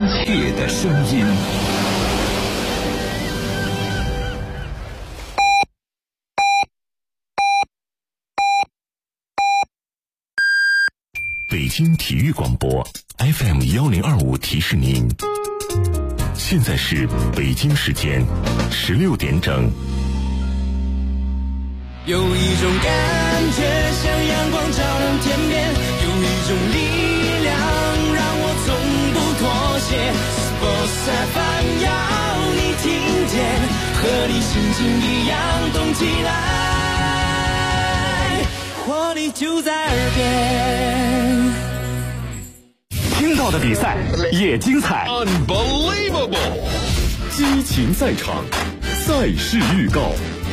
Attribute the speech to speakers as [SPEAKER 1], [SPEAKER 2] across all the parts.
[SPEAKER 1] 切的声音。北京体育广播 FM1025提示您，现在是北京时间16点整。
[SPEAKER 2] 有一种感觉像阳光照亮天边，有一种力量让我从不妥协。Sports FM 要你听见，和你心情一样动起来，活力就在耳边。
[SPEAKER 3] 听到的比赛也精彩
[SPEAKER 1] Unbelievable，
[SPEAKER 3] 激情赛场，赛事预告。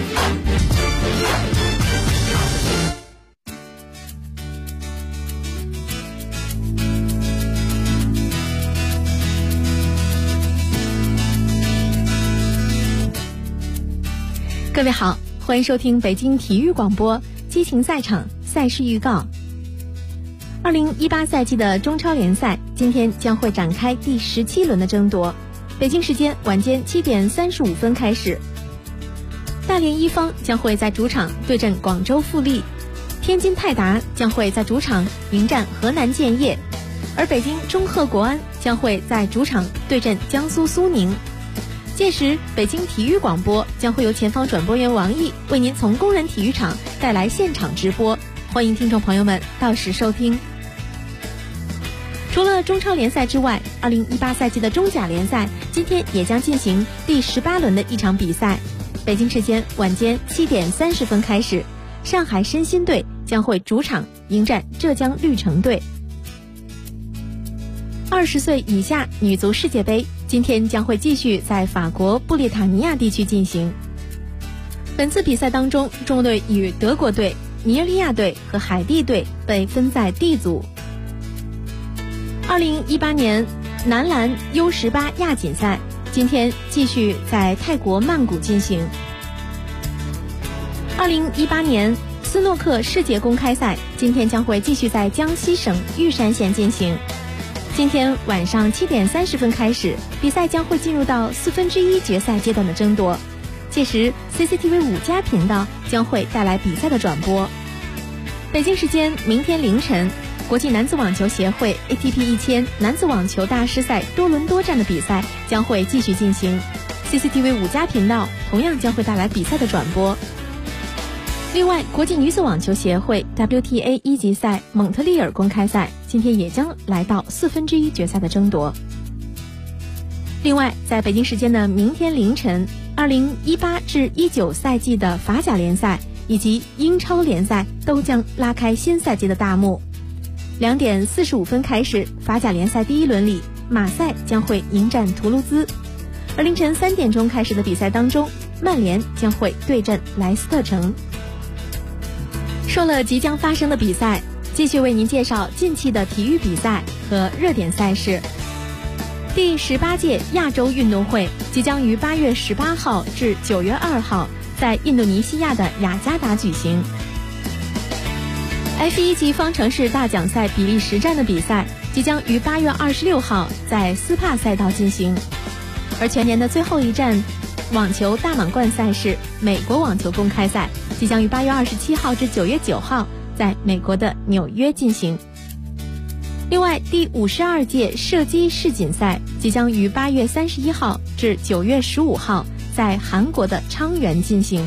[SPEAKER 4] 各位好，欢迎收听北京体育广播激情赛场赛事预告。2018赛季的中超联赛今天将会展开第17轮的争夺，北京时间晚间7点35分开始。大连一方将会在主场对阵广州富力，天津泰达将会在主场迎战河南建业，而北京中赫国安将会在主场对阵江苏苏宁。届时北京体育广播将会由前方转播员王毅为您从工人体育场带来现场直播，欢迎听众朋友们到时收听。除了中超联赛之外，2018赛季的中甲联赛今天也将进行第18轮的一场比赛，北京时间晚间7点30分开始，上海申鑫队将会主场迎战浙江绿城队。20岁以下女足世界杯今天将会继续在法国布列塔尼亚地区进行。本次比赛当中，中国队与德国队、尼日利亚队和海地队被分在 D 组。2018年男篮 U18 亚锦赛今天继续在泰国曼谷进行。2018年斯诺克世界公开赛今天将会继续在江西省玉山县进行。今天晚上7点30分开始，比赛将会进入到1/4决赛阶段的争夺，届时 CCTV 5+频道将会带来比赛的转播。北京时间明天凌晨，国际男子网球协会 ATP 1000男子网球大师赛多伦多站的比赛将会继续进行， CCTV 5+频道同样将会带来比赛的转播。另外，国际女子网球协会 WTA 一级赛蒙特利尔公开赛今天也将来到1/4决赛的争夺。另外，在北京时间的明天凌晨，2018至19赛季的法甲联赛以及英超联赛都将拉开新赛季的大幕。2点45分开始，法甲联赛第一轮里，马赛将会迎战图卢兹；而凌晨3点钟开始的比赛当中，曼联将会对阵莱斯特城。说了即将发生的比赛，继续为您介绍近期的体育比赛和热点赛事。第18届亚洲运动会即将于8月18号至9月2号在印度尼西亚的雅加达举行。F1级方程式大奖赛比利时站的比赛即将于8月26号在斯帕赛道进行，而全年的最后一站网球大满贯赛事美国网球公开赛即将于8月27号至9月9号在美国的纽约进行。另外，第52届射击世锦赛即将于8月31号至9月15号在韩国的昌原进行。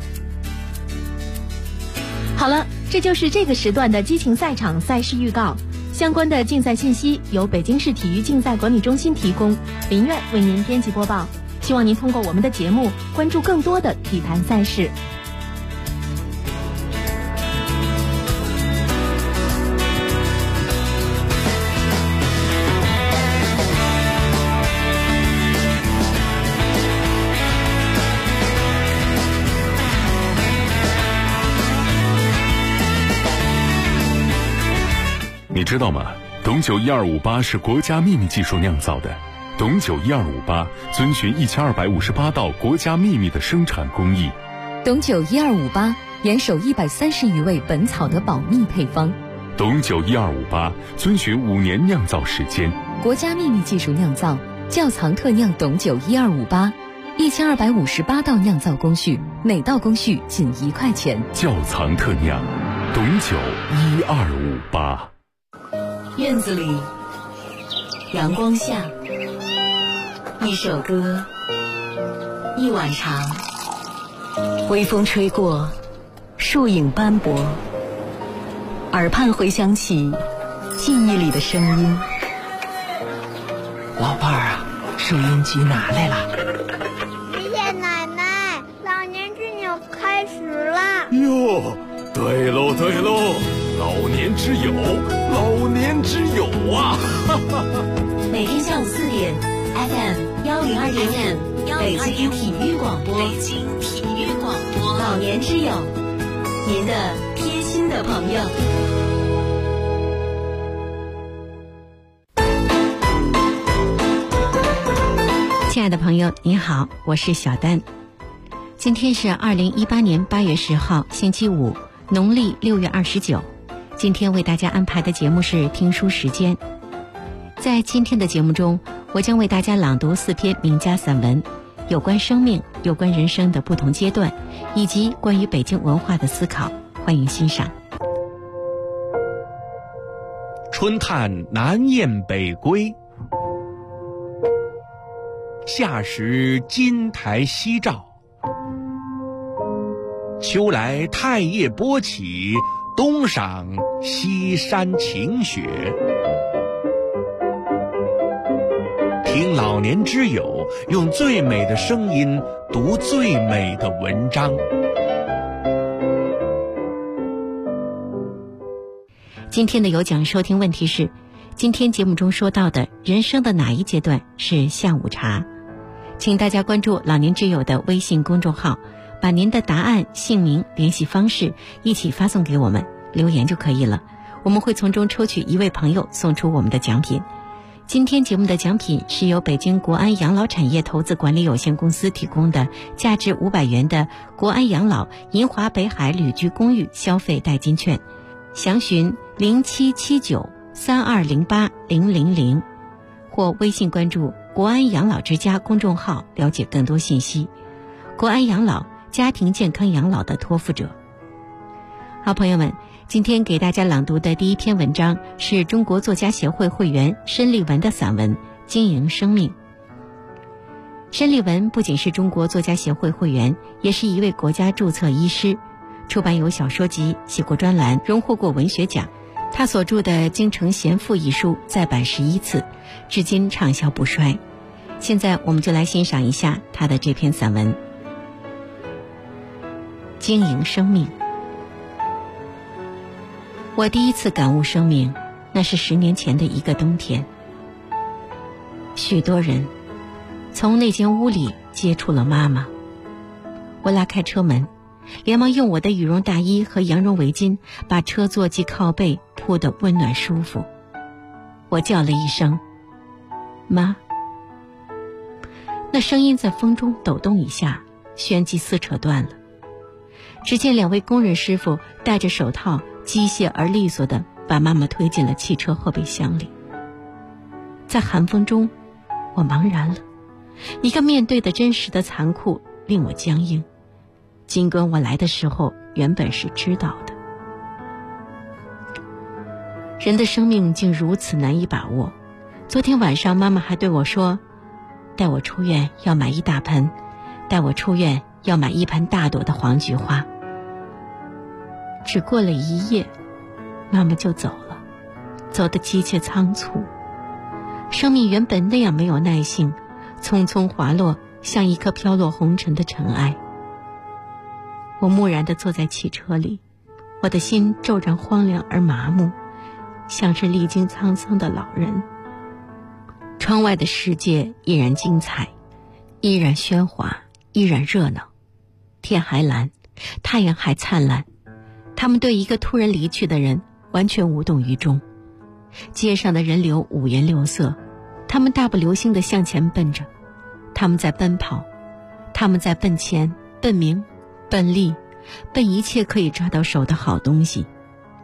[SPEAKER 4] 好了，这就是这个时段的激情赛场赛事预告。相关的竞赛信息由北京市体育竞赛管理中心提供，林苑为您编辑播报。希望您通过我们的节目关注更多的体坛赛事。
[SPEAKER 3] 你知道吗？董酒1258是国家秘密技术酿造的。董酒1258遵循1258道国家秘密的生产工艺。
[SPEAKER 5] 董酒1258严守130余味本草的保密配方，
[SPEAKER 3] 董酒1258遵循5年酿造时间，
[SPEAKER 5] 国家秘密技术酿造，窖藏特酿董酒1258，1258道酿造工序，每道工序仅1块钱。
[SPEAKER 3] 窖藏特酿，董酒1258。
[SPEAKER 5] 院子里，阳光下，一首歌，一碗茶，微风吹过，树影斑驳，耳畔回响起记忆里的声音。
[SPEAKER 6] 老伴儿啊，收音机拿来了。
[SPEAKER 7] 爷爷奶奶，老年之友开始了。
[SPEAKER 3] 哟，对喽对喽，老年之友，老年之友啊！
[SPEAKER 5] 每天下午4点 ，FM 102.5，北京体育广播，老年之友，您的贴心的朋友。
[SPEAKER 4] 亲爱的朋友，你好，我是小丹。今天是2018年8月10号，星期五，农历6月29。今天为大家安排的节目是听书时间。在今天的节目中，我将为大家朗读4篇名家散文，有关生命、有关人生的不同阶段，以及关于北京文化的思考。欢迎欣赏。
[SPEAKER 8] 春探南雁北归，夏时金台夕照，秋来太叶波起，冬赏西山晴雪。听老年之友用最美的声音读最美的文章。
[SPEAKER 4] 今天的有奖收听问题是：今天节目中说到的人生的哪一阶段是下午茶？请大家关注老年之友的微信公众号，把您的答案、姓名、联系方式一起发送给我们，留言就可以了。我们会从中抽取1位朋友送出我们的奖品。今天节目的奖品是由北京国安养老产业投资管理有限公司提供的价值500元的国安养老银华北海旅居公寓消费代金券，详询077932080000或微信关注国安养老之家公众号了解更多信息。国安养老，家庭健康养老的托付者。好朋友们，今天给大家朗读的第一篇文章是中国作家协会会员申立文的散文《经营生命》。申立文不仅是中国作家协会会员，也是一位国家注册医师，出版有小说集，写过专栏，荣获过文学奖。他所著的《京城贤妇》一书再版11次，至今畅销不衰。现在我们就来欣赏一下他的这篇散文《经营生命》。我第一次感悟生命，那是10年前的一个冬天。许多人从那间屋里接触了妈妈。我拉开车门，连忙用我的羽绒大衣和羊绒围巾把车座及靠背铺得温暖舒服。我叫了一声妈，那声音在风中抖动一下，旋即撕扯断了。只见2位工人师傅戴着手套，机械而利索地把妈妈推进了汽车后备箱里。在寒风中，我茫然了，一个面对的真实的残酷令我僵硬，尽管我来的时候原本是知道的。人的生命竟如此难以把握。昨天晚上妈妈还对我说，带我出院要买1大盆，带我出院要买1盆大朵的黄菊花。只过了1夜，妈妈就走了，走得急切仓促。生命原本那样没有耐性，匆匆滑落，像一颗飘落红尘的尘埃。我木然地坐在汽车里，我的心骤然荒凉而麻木，像是历经沧桑的老人。窗外的世界依然精彩，依然喧哗，依然热闹。天还蓝，太阳还灿烂，他们对一个突然离去的人完全无动于衷。街上的人流五颜六色，他们大步流星地向前奔着，他们在奔跑，他们在奔钱、奔名、奔利，奔一切可以抓到手的好东西。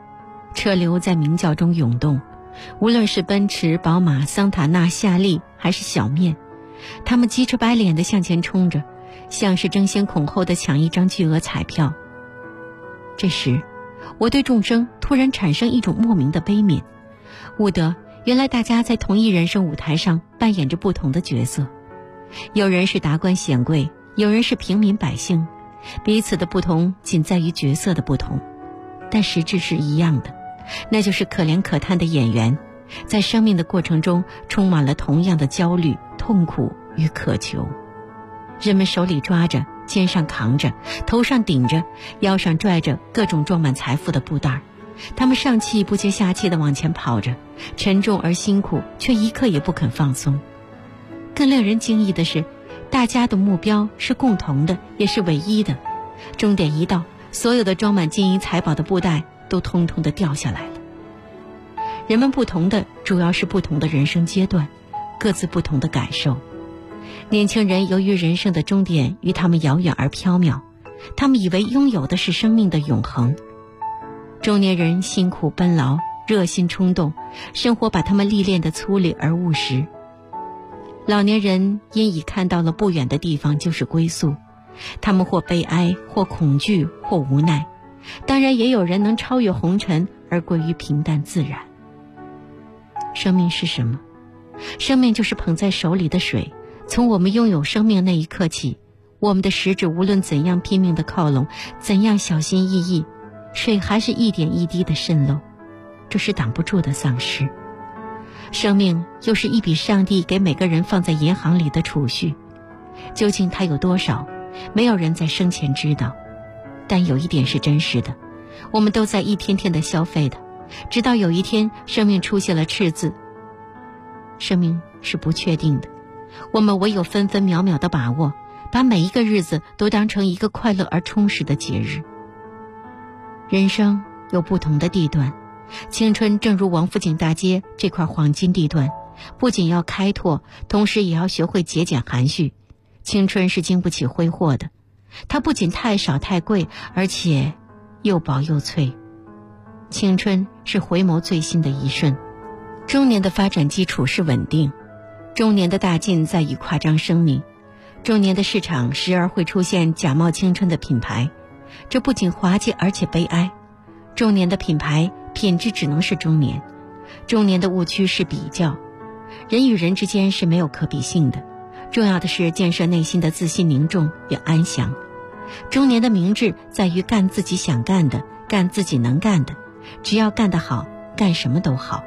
[SPEAKER 9] 车流在鸣叫中涌动，无论是奔驰、宝马、桑塔纳、夏利还是小面，他们急赤白脸地向前冲着，像是争先恐后地抢一张巨额彩票。这时我对众生突然产生一种莫名的悲悯，悟得原来大家在同一人生舞台上扮演着不同的角色，有人是达官显贵，有人是平民百姓，彼此的不同仅在于角色的不同，但实质是一样的，那就是可怜可叹的演员，在生命的过程中充满了同样的焦虑、痛苦与渴求。人们手里抓着，肩上扛着，头上顶着，腰上拽着各种装满财富的布袋，他们上气不接下气地往前跑着，沉重而辛苦，却一刻也不肯放松。更令人惊异的是，大家的目标是共同的，也是唯一的。终点一到，所有的装满金银财宝的布袋都通通地掉下来了。人们不同的，主要是不同的人生阶段，各自不同的感受。年轻人由于人生的终点与他们遥远而缥缈，他们以为拥有的是生命的永恒。中年人辛苦奔劳，热心冲动，生活把他们历练得粗粝而务实。老年人因已看到了不远的地方就是归宿，他们或悲哀，或恐惧，或无奈，当然也有人能超越红尘而归于平淡自然。生命是什么？生命就是捧在手里的水，从我们拥有生命那一刻起，我们的食指无论怎样拼命地靠拢，怎样小心翼翼，水还是一点一滴地渗漏，这是挡不住的丧失。生命又是一笔上帝给每个人放在银行里的储蓄，究竟它有多少，没有人在生前知道。但有一点是真实的，我们都在一天天的消费的，直到有一天生命出现了赤字。生命是不确定的，我们唯有分分秒秒的把握，把每一个日子都当成一个快乐而充实的节日。人生有不同的地段，青春正如王府井大街这块黄金地段，不仅要开拓，同时也要学会节俭含蓄。青春是经不起挥霍的，它不仅太少太贵，而且又薄又脆。青春是回眸最新的一瞬。中年的发展基础是稳定，中年的大进在于夸张生命。中年的市场时而会出现假冒青春的品牌，这不仅滑稽而且悲哀。中年的品牌品质只能是中年，中年的误区是比较，人与人之间是没有可比性的，重要的是建设内心的自信凝重与安详。中年的明智在于干自己想干的，干自己能干的，只要干得好，干什么都好。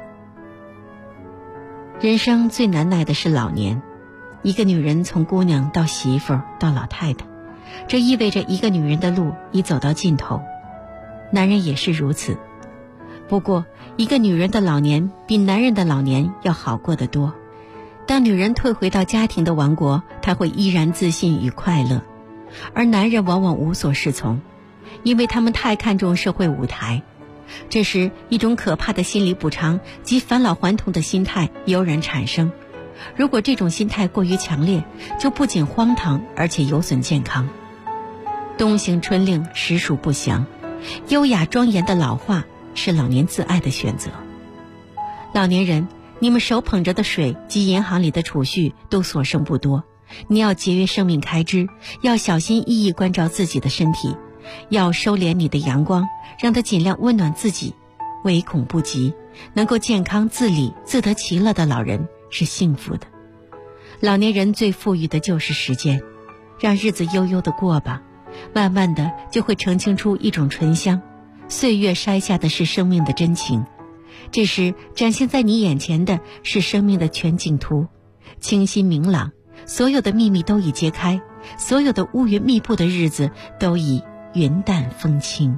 [SPEAKER 9] 人生最难耐的是老年，一个女人从姑娘到媳妇到老太太，这意味着一个女人的路已走到尽头，男人也是如此。不过一个女人的老年比男人的老年要好过得多。当女人退回到家庭的王国，她会依然自信与快乐，而男人往往无所适从，因为他们太看重社会舞台。这时一种可怕的心理补偿及返老还童的心态油然产生，如果这种心态过于强烈，就不仅荒唐，而且有损健康。冬行春令实属不祥，优雅庄严的老化是老年自爱的选择。老年人，你们手捧着的水及银行里的储蓄都所剩不多，你要节约生命开支，要小心翼翼关照自己的身体，要收敛你的阳光，让它尽量温暖自己，唯恐不及。能够健康自理、自得其乐的老人是幸福的。老年人最富裕的就是时间，让日子悠悠地过吧，慢慢的就会澄清出一种醇香。岁月筛下的是生命的真情，这时展现在你眼前的是生命的全景图，清晰明朗，所有的秘密都已揭开，所有的乌云密布的日子都已云淡风轻。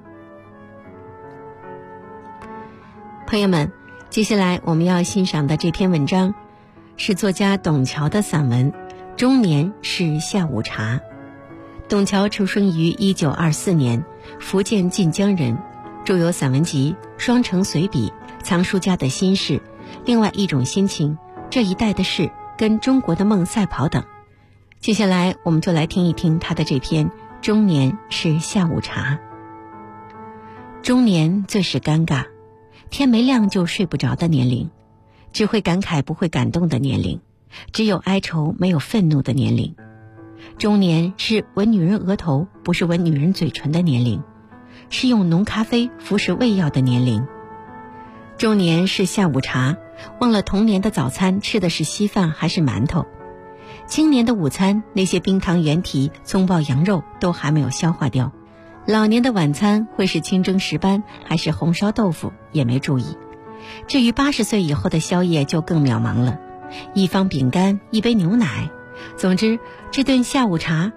[SPEAKER 9] 朋友们，接下来我们要欣赏的这篇文章是作家董桥的散文《中年是下午茶》。董桥出生于1924年，福建晋江人，著有散文集《双城随笔》《藏书家的心事》《另外一种心情》《这一代的事》跟《中国的梦赛跑》等。接下来我们就来听一听他的这篇《中年是下午茶》。中年最是尴尬， 天没亮就睡不着的年龄，只会感慨不会感动的年龄，只有哀愁没有愤怒的年龄。中年是吻女人额头不是吻女人嘴唇的年龄，是用浓咖啡服食胃药的年龄。中年是下午茶，忘了童年的早餐吃的是稀饭还是馒头。青年的午餐，那些冰糖原蹄、葱爆羊肉都还没有消化掉。老年的晚餐会是清蒸石斑还是红烧豆腐也没注意。至于80岁以后的宵夜就更渺茫了，一方饼干，一杯牛奶。总之这顿下午茶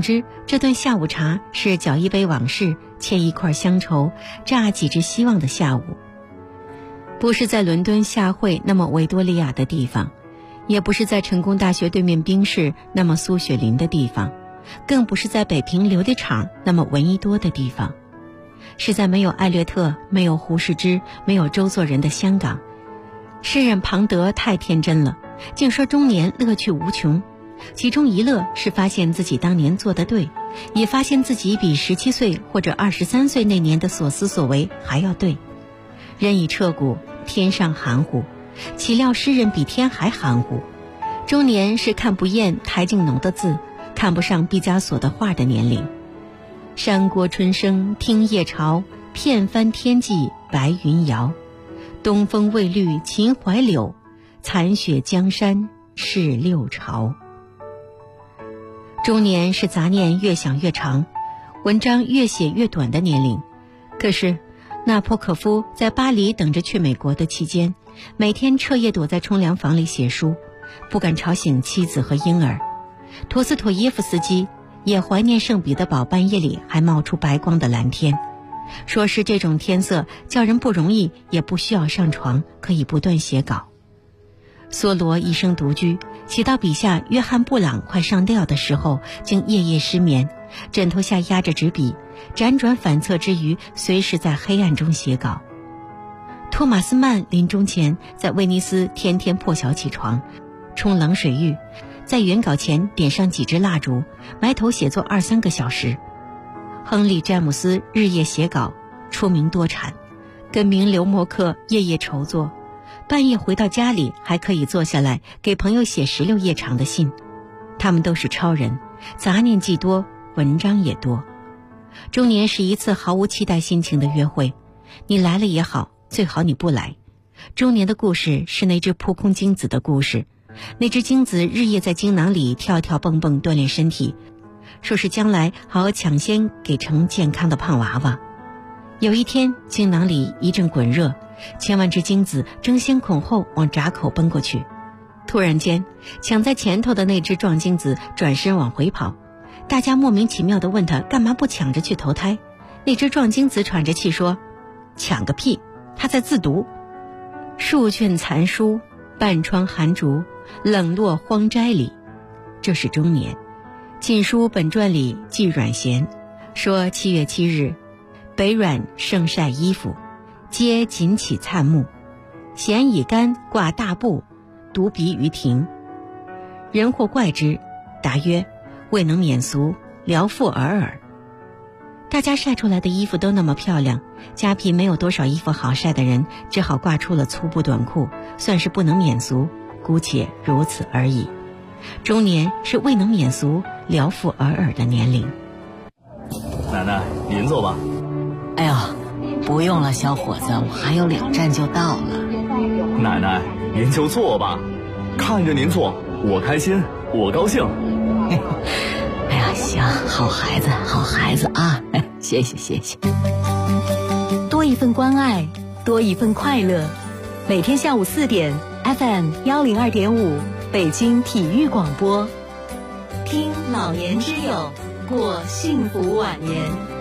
[SPEAKER 9] 是搅一杯往事，切一块乡愁，榨几支希望的下午。不是在伦敦夏蕙那么维多利亚的地方，也不是在成功大学对面冰室那么苏雪林的地方，更不是在北平琉璃厂那么闻一多的地方，是在没有艾略特、没有胡适之、没有周作人的香港。诗人庞德太天真了，竟说中年乐趣无穷，其中一乐是发现自己当年做得对，也发现自己比17岁或者23岁那年的所思所为还要对。人已彻骨，天上含糊，岂料诗人比天还含糊。中年是看不厌台静农的字，看不上毕加索的画的年龄。山郭春生听夜潮，片帆天际白云摇。东风未绿秦淮柳，残雪江山是六朝。中年是杂念越想越长，文章越写越短的年龄。可是纳波可夫在巴黎等着去美国的期间，每天彻夜躲在冲凉房里写书，不敢吵醒妻子和婴儿。陀思妥耶夫斯基也怀念圣彼得堡半夜里还冒出白光的蓝天，说是这种天色叫人不容易，也不需要上床，可以不断写稿。梭罗一生独居，写到笔下约翰布朗快上吊的时候，竟夜夜失眠，枕头下压着纸笔，辗转反侧之余，随时在黑暗中写稿。托马斯曼临终前在威尼斯天天破晓起床，冲冷水浴，在原稿前点上几支蜡烛，埋头写作2-3个小时。亨利·詹姆斯日夜写稿，出名多产，跟名流默克夜夜筹作，半夜回到家里还可以坐下来给朋友写16页长的信。他们都是超人，杂念既多，文章也多。中年是一次毫无期待心情的约会，你来了也好，最好你不来。中年的故事是那只扑空精子的故事，那只精子日夜在精囊里跳跳蹦蹦锻炼身体，说是将来好抢先给成健康的胖娃娃。有一天精囊里一阵滚热，千万只精子争先恐后往闸口奔过去。突然间抢在前头的那只壮精子转身往回跑，大家莫名其妙地问他干嘛不抢着去投胎。那只壮精子喘着气说，抢个屁，他在自读。数卷残书，半窗寒竹，冷落荒斋里。这是中年。晋书本传里记阮咸说7月7日，北阮盛晒衣服，皆锦起灿木，咸以竿挂大布，独鼻于庭。人或怪之，答曰，未能免俗，聊复尔尔。大家晒出来的衣服都那么漂亮，家贫没有多少衣服好晒的人，只好挂出了粗布短裤，算是不能免俗，姑且如此而已。中年是未能免俗，聊复尔尔的年龄。
[SPEAKER 10] 奶奶，您坐吧。
[SPEAKER 6] 哎呦，不用了，小伙子，我还有2站就到了。
[SPEAKER 10] 奶奶，您就坐吧，看着您坐，我开心，我高兴。
[SPEAKER 6] 哎呀，行，好孩子，好孩子啊！谢谢，谢谢。
[SPEAKER 5] 多一份关爱，多一份快乐。每天下午4点 ，FM 102.5，北京体育广播。听老年之友，过幸福晚年。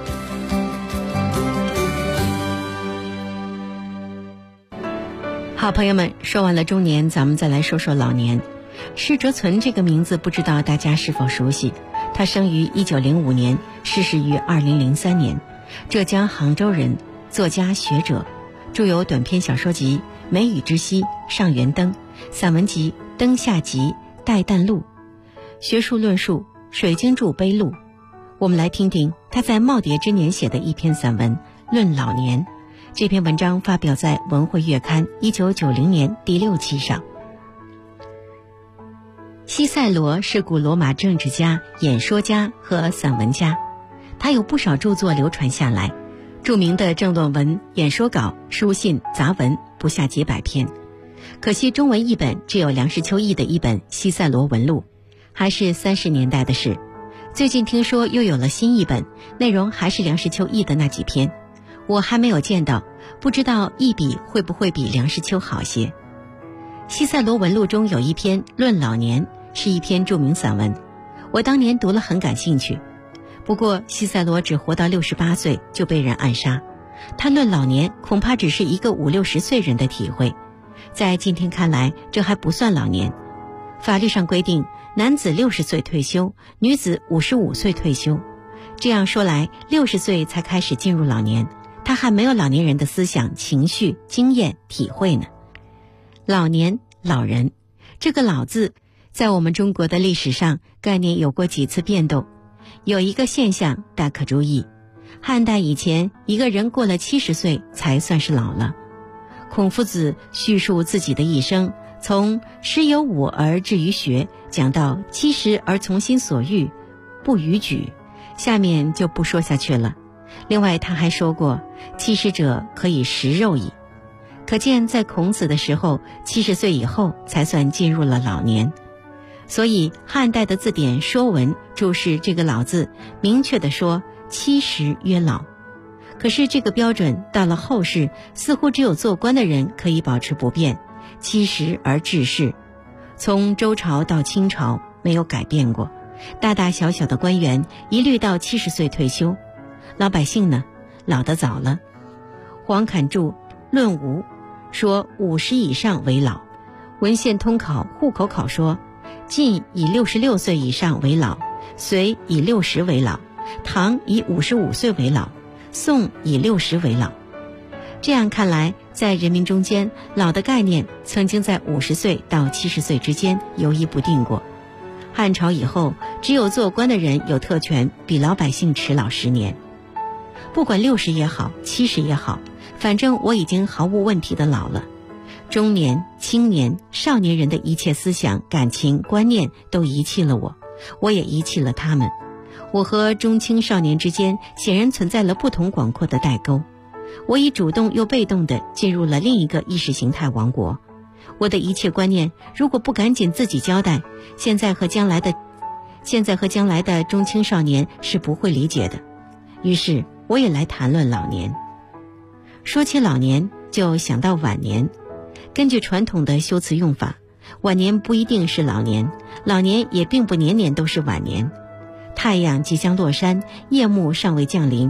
[SPEAKER 9] 好朋友们，说完了中年，咱们再来说说老年。施哲存这个名字不知道大家是否熟悉，他生于1905年，逝世于2003年，浙江杭州人，作家学者，著有短篇小说集《梅雨之息》《上元灯》，散文集《灯下集》《带弹录》，学术论述《水晶柱碑录》。我们来听听他在耄耋之年写的一篇散文《论老年》， 这篇文章发表在《文汇月刊》1990年第6期上。西塞罗是古罗马政治家、演说家和散文家，他有不少著作流传下来，著名的政论文、演说稿、书信、杂文不下几百篇。可惜中文译本只有梁实秋译的一本《西塞罗文录》，还是30年代的事。最近听说又有了新译本，内容还是梁实秋译的那几篇，我还没有见到，不知道译笔会不会比梁实秋好些。西塞罗文录中有一篇《论老年》，是一篇著名散文，我当年读了很感兴趣。不过西塞罗只活到68岁就被人暗杀，他论老年恐怕只是一个50、60岁人的体会，在今天看来这还不算老年。法律上规定男子60岁退休，女子55岁退休，这样说来60岁才开始进入老年，他还没有老年人的思想、情绪、经验、体会呢。老年、老人，这个老字在我们中国的历史上概念有过几次变动。有一个现象大可注意，汉代以前一个人过了70岁才算是老了。孔夫子叙述自己的一生，从时有5而志于学讲到70而从心所欲不逾矩，下面就不说下去了。另外他还说过70者可以食肉矣，可见在孔子的时候70岁以后才算进入了老年。所以汉代的字典《说文》注释这个老字，明确地说70曰老。可是这个标准到了后世，似乎只有做官的人可以保持不变，70而治世。从周朝到清朝没有改变过，大大小小的官员一律到70岁退休。老百姓呢，老得早了。黄侃注《论吴》说50以上为老，文献通考户口考说晋以66岁以上为老，隋以60为老，唐以55岁为老，宋以60为老。这样看来，在人民中间，老的概念曾经在50岁到70岁之间游移不定过。汉朝以后，只有做官的人有特权比老百姓迟老10年。不管60也好，70也好，反正我已经毫无问题的老了。中年、青年、少年人的一切思想、感情、观念都遗弃了我，我也遗弃了他们。我和中青少年之间显然存在了不同广阔的代沟。我已主动又被动地进入了另一个意识形态王国。我的一切观念如果不赶紧自己交代，现在和将来的中青少年是不会理解的。于是我也来谈论老年。说起老年，就想到晚年。根据传统的修辞用法，晚年不一定是老年，老年也并不年年都是晚年。太阳即将落山，夜幕尚未降临，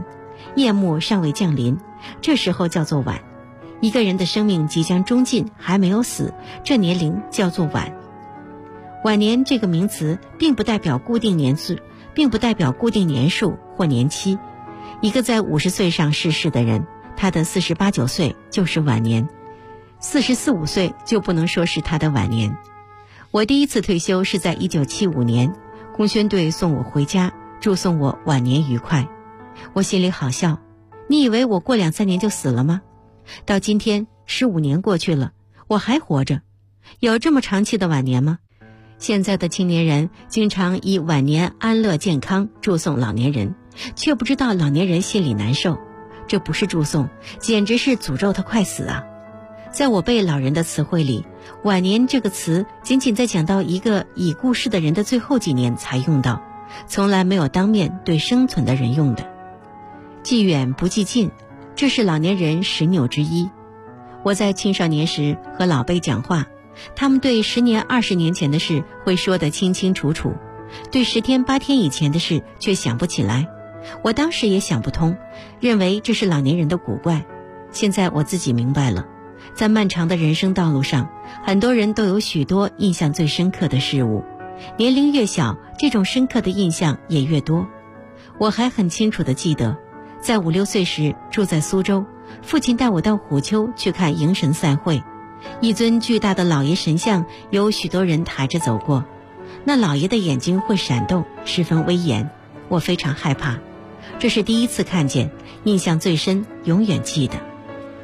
[SPEAKER 9] 这时候叫做晚。一个人的生命即将终尽，还没有死，这年龄叫做晚。晚年这个名词并不代表固定年数或年期。一个在50岁上逝世的人，他的48、9岁就是晚年，44、5岁就不能说是他的晚年。我第一次退休是在1975年，工宣队送我回家，祝颂我晚年愉快。我心里好笑，你以为我过2、3年就死了吗？到今天15年过去了，我还活着，有这么长期的晚年吗？现在的青年人经常以晚年安乐健康祝颂老年人，却不知道老年人心里难受。这不是祝颂，简直是诅咒他快死啊！在我辈老人的词汇里，晚年这个词仅仅在讲到一个已故世的人的最后几年才用到，从来没有当面对生存的人用的。既远不既近，这是老年人10纽之一。我在青少年时和老辈讲话，他们对10年、20年前的事会说得清清楚楚，对10天、8天以前的事却想不起来。我当时也想不通，认为这是老年人的古怪。现在我自己明白了，在漫长的人生道路上，很多人都有许多印象最深刻的事物，年龄越小，这种深刻的印象也越多。我还很清楚地记得，在5、6岁时住在苏州，父亲带我到虎丘去看迎神赛会，一尊巨大的老爷神像有许多人抬着走过，那老爷的眼睛会闪动，十分威严，我非常害怕。这是第一次看见，印象最深，永远记得。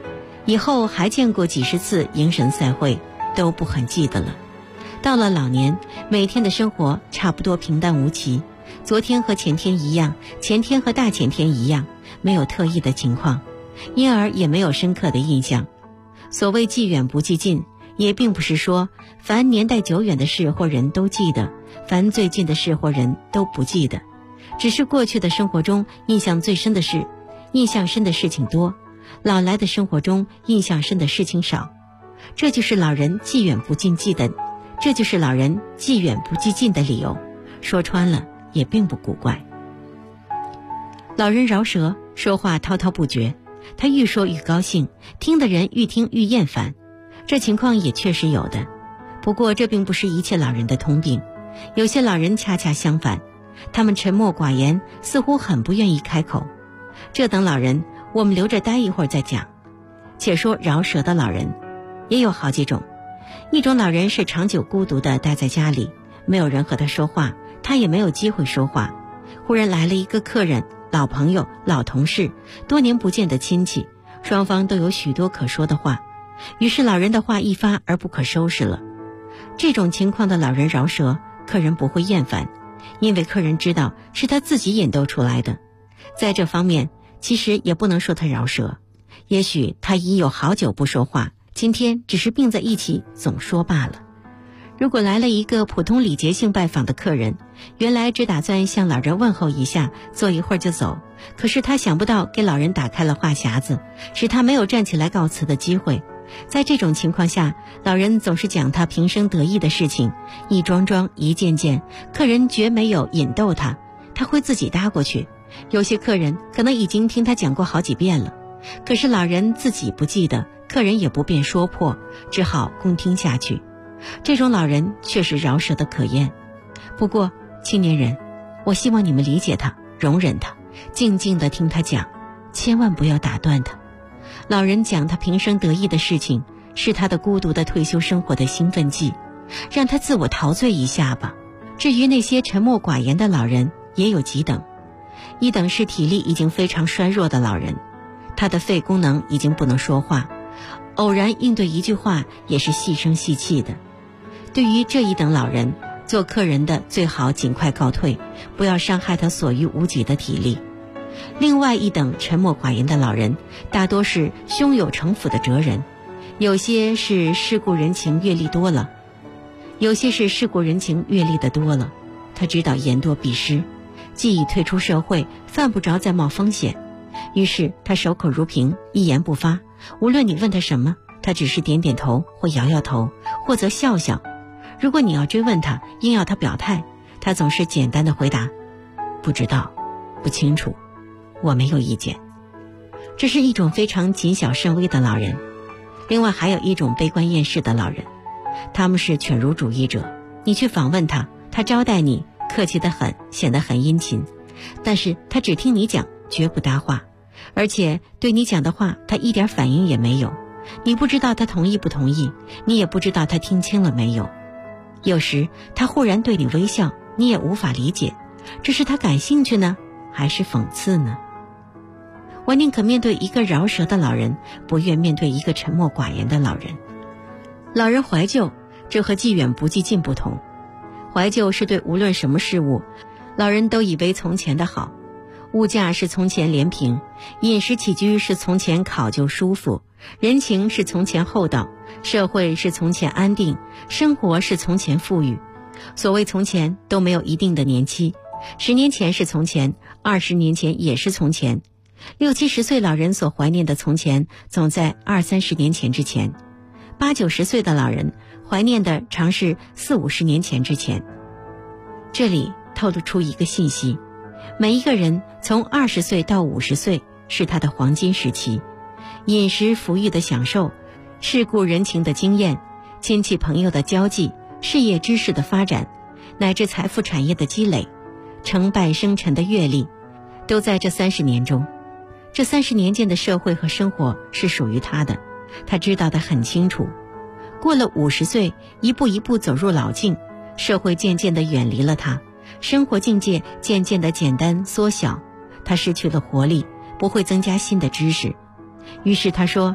[SPEAKER 9] 以后还见过几十次迎神赛会，都不很记得了。到了老年，每天的生活差不多平淡无奇，昨天和前天一样，前天和大前天一样，没有特异的情况，因而也没有深刻的印象。所谓记远不记近，也并不是说凡年代久远的事或人都记得，凡最近的事或人都不记得，只是过去的生活中印象最深的事，印象深的事情多，老来的生活中印象深的事情少，这就是老人记远不记近的，这就是老人记远不记近的理由。说穿了也并不古怪。老人饶舌，说话滔滔不绝，他愈说愈高兴，听的人愈听愈厌烦，这情况也确实有的。不过这并不是一切老人的通病，有些老人恰恰相反，他们沉默寡言，似乎很不愿意开口。这等老人我们留着待一会儿再讲。且说饶舌的老人也有好几种，一种老人是长久孤独地待在家里，没有人和他说话，他也没有机会说话。忽然来了一个客人，老朋友、老同事，多年不见的亲戚，双方都有许多可说的话，于是老人的话一发而不可收拾了。这种情况的老人饶舌，客人不会厌烦，因为客人知道是他自己引逗出来的。在这方面其实也不能说他饶舌，也许他已有好久不说话，今天只是并在一起总说罢了。如果来了一个普通礼节性拜访的客人，原来只打算向老人问候一下，坐一会儿就走，可是他想不到给老人打开了话匣子，使他没有站起来告辞的机会。在这种情况下，老人总是讲他平生得意的事情，一桩桩一件件，客人绝没有引逗他，他会自己搭过去。有些客人可能已经听他讲过好几遍了，可是老人自己不记得，客人也不便说破，只好恭听下去。这种老人确实饶舌的可厌。不过青年人，我希望你们理解他，容忍他，静静地听他讲，千万不要打断他。老人讲他平生得意的事情，是他的孤独的退休生活的兴奋剂，让他自我陶醉一下吧。至于那些沉默寡言的老人，也有几等。一等是体力已经非常衰弱的老人，他的肺功能已经不能说话，偶然应对一句话也是细声细气的。对于这一等老人，做客人的最好尽快告退，不要伤害他所余无几的体力。另外一等沉默寡言的老人，大多是胸有城府的哲人，有些是世故人情阅历多了，他知道言多必失，既已退出社会，犯不着再冒风险，于是他守口如瓶，一言不发。无论你问他什么，他只是点点头或摇摇头，或者笑笑。如果你要追问他，硬要他表态，他总是简单的回答：不知道，不清楚，我没有意见。这是一种非常谨小慎微的老人。另外还有一种悲观厌世的老人，他们是犬儒主义者。你去访问他，他招待你，客气得很，显得很殷勤，但是他只听你讲，绝不搭话，而且对你讲的话他一点反应也没有，你不知道他同意不同意，你也不知道他听清了没有。有时他忽然对你微笑，你也无法理解，这是他感兴趣呢，还是讽刺呢？我宁可面对一个饶舌的老人，不愿面对一个沉默寡言的老人。老人怀旧，这和记远不记近不同。怀旧是对无论什么事物，老人都以为从前的好。物价是从前廉平，饮食起居是从前考究舒服，人情是从前厚道，社会是从前安定，生活是从前富裕。所谓从前都没有一定的年期，10年前是从前，20年前也是从前，60、70岁老人所怀念的从前，总在20、30年前之前；80、90岁的老人怀念的常是40、50年前之前。这里透露出一个信息，每一个人从20岁到50岁是他的黄金时期，饮食福裕的享受，世故人情的经验，亲戚朋友的交际，事业知识的发展，乃至财富产业的积累，成败生沉的阅历，都在这30年中。这30年间的社会和生活是属于他的，他知道得很清楚。过了50岁，一步一步走入老境，社会渐渐地远离了他，生活境界渐渐地简单缩小，他失去了活力，不会增加新的知识。于是他说，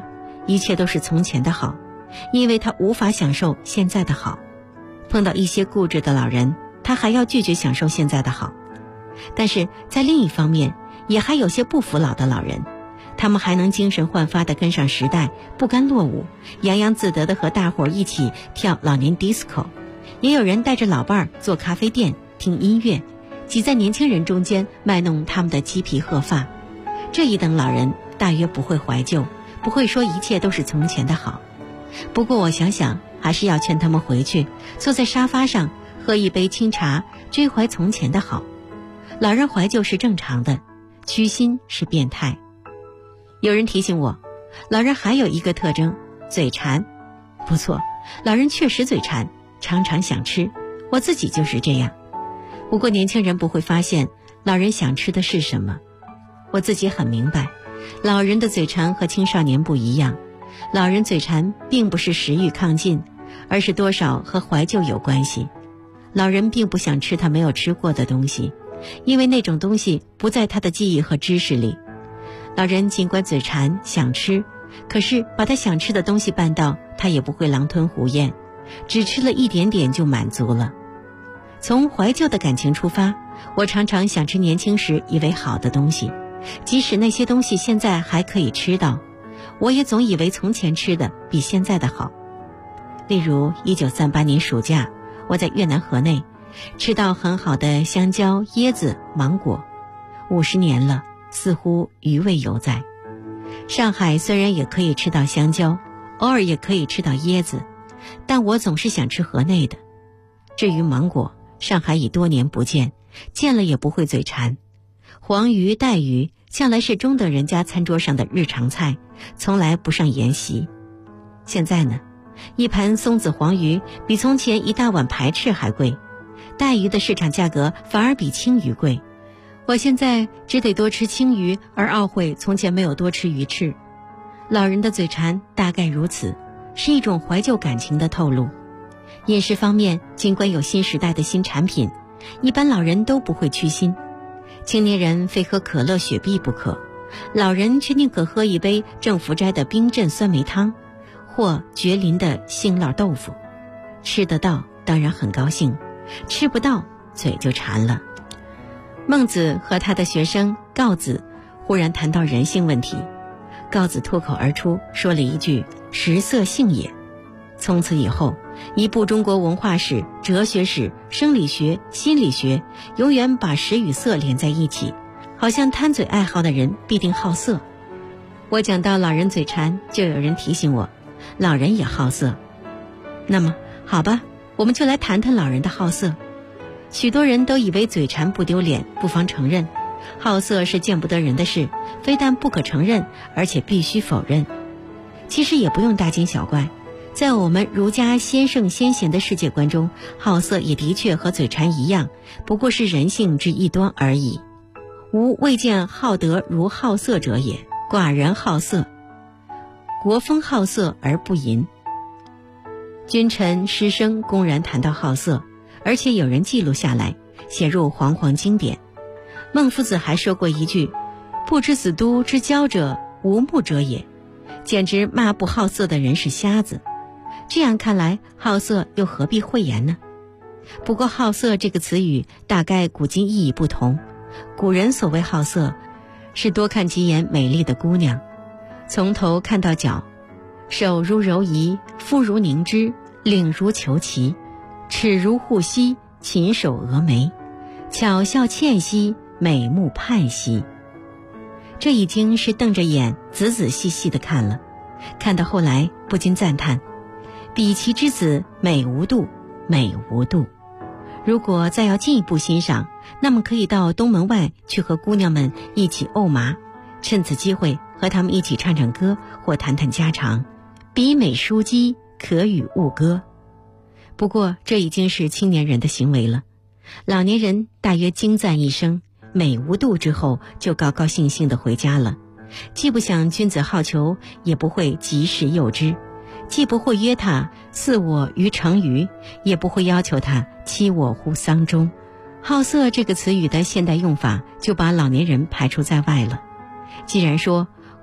[SPEAKER 9] 一切都是从前的好，因为他无法享受现在的好。碰到一些固执的老人，他还要拒绝享受现在的好。但是在另一方面，也还有些不服老的老人，他们还能精神焕发地跟上时代，不甘落伍，洋洋自得地和大伙儿一起跳老年 disco。 也有人带着老伴儿做咖啡店听音乐，挤在年轻人中间卖弄他们的鸡皮鹤发。这一等老人大约不会怀旧，不会说一切都是从前的好。不过我想想，还是要劝他们回去，坐在沙发上喝一杯清茶，追怀从前的好。老人怀旧是正常的，虚心是变态。有人提醒我，老人还有一个特征，嘴馋。不错，老人确实嘴馋，常常想吃，我自己就是这样。不过年轻人不会发现老人想吃的是什么。我自己很明白，老人的嘴馋和青少年不一样，老人嘴馋并不是食欲亢进，而是多少和怀旧有关系。老人并不想吃他没有吃过的东西，因为那种东西不在他的记忆和知识里。老人尽管嘴馋想吃，可是把他想吃的东西拌到，他也不会狼吞虎咽，只吃了一点点就满足了。从怀旧的感情出发，我常常想吃年轻时以为好的东西，即使那些东西现在还可以吃到，我也总以为从前吃的比现在的好。例如1938年暑假，我在越南河内吃到很好的香蕉、椰子、芒果，50年了，似乎余味犹在。上海虽然也可以吃到香蕉，偶尔也可以吃到椰子，但我总是想吃河内的。至于芒果，上海已多年不见，见了也不会嘴馋。黄鱼、带鱼向来是中等人家餐桌上的日常菜，从来不上筵席。现在呢，一盘松子黄鱼比从前一大碗排翅还贵，带鱼的市场价格反而比青鱼贵。我现在只得多吃青鱼，而懊悔从前没有多吃鱼翅。老人的嘴馋大概如此，是一种怀旧感情的透露。饮食方面，尽管有新时代的新产品，一般老人都不会屈心。青年人非喝可乐雪碧不可，老人却宁可喝一杯正福斋的冰镇酸梅汤，或蕨林的杏酪豆腐。吃得到当然很高兴，吃不到嘴就馋了。孟子和他的学生告子忽然谈到人性问题，告子脱口而出说了一句食色性也。从此以后，一部中国文化史、哲学史、生理学、心理学永远把食与色连在一起，好像贪嘴爱好的人必定好色。我讲到老人嘴馋，就有人提醒我，老人也好色。那么好吧，我们就来谈谈老人的好色。许多人都以为嘴馋不丢脸，不妨承认，好色是见不得人的事，非但不可承认，而且必须否认。其实也不用大惊小怪，在我们儒家先圣先贤的世界观中，好色也的确和嘴馋一样，不过是人性之一端而已。吾未见好德如好色者也，寡人好色，国风好色而不淫。君臣师生公然谈到好色，而且有人记录下来，写入煌煌经典。孟夫子还说过一句，不知子都之交者，无目者也，简直骂不好色的人是瞎子。这样看来，好色又何必讳言呢？不过好色这个词语大概古今意义不同，古人所谓好色，是多看几眼美丽的姑娘，从头看到脚，手如柔夷，肤如凝脂，领如虬蛴，齿如护膝，禽首蛾眉，巧笑倩兮，美目盼兮。这已经是瞪着眼仔仔细细地看了，看到后来不禁赞叹，比其之子美无度，美无度。如果再要进一步欣赏，那么可以到东门外去和姑娘们一起沤麻，趁此机会和他们一起唱唱歌或谈谈家常，比美书姬，可与物歌。不过这已经是青年人的行为了，老年人大约惊赞一声美无度之后，就高高兴兴地回家了，既不想君子好逑，也不会及时诱之，既不会约他赐我于成鱼，也不会要求他妻我乎丧钟。好色这个词语的现代用法就把老年人排除在外了。既然说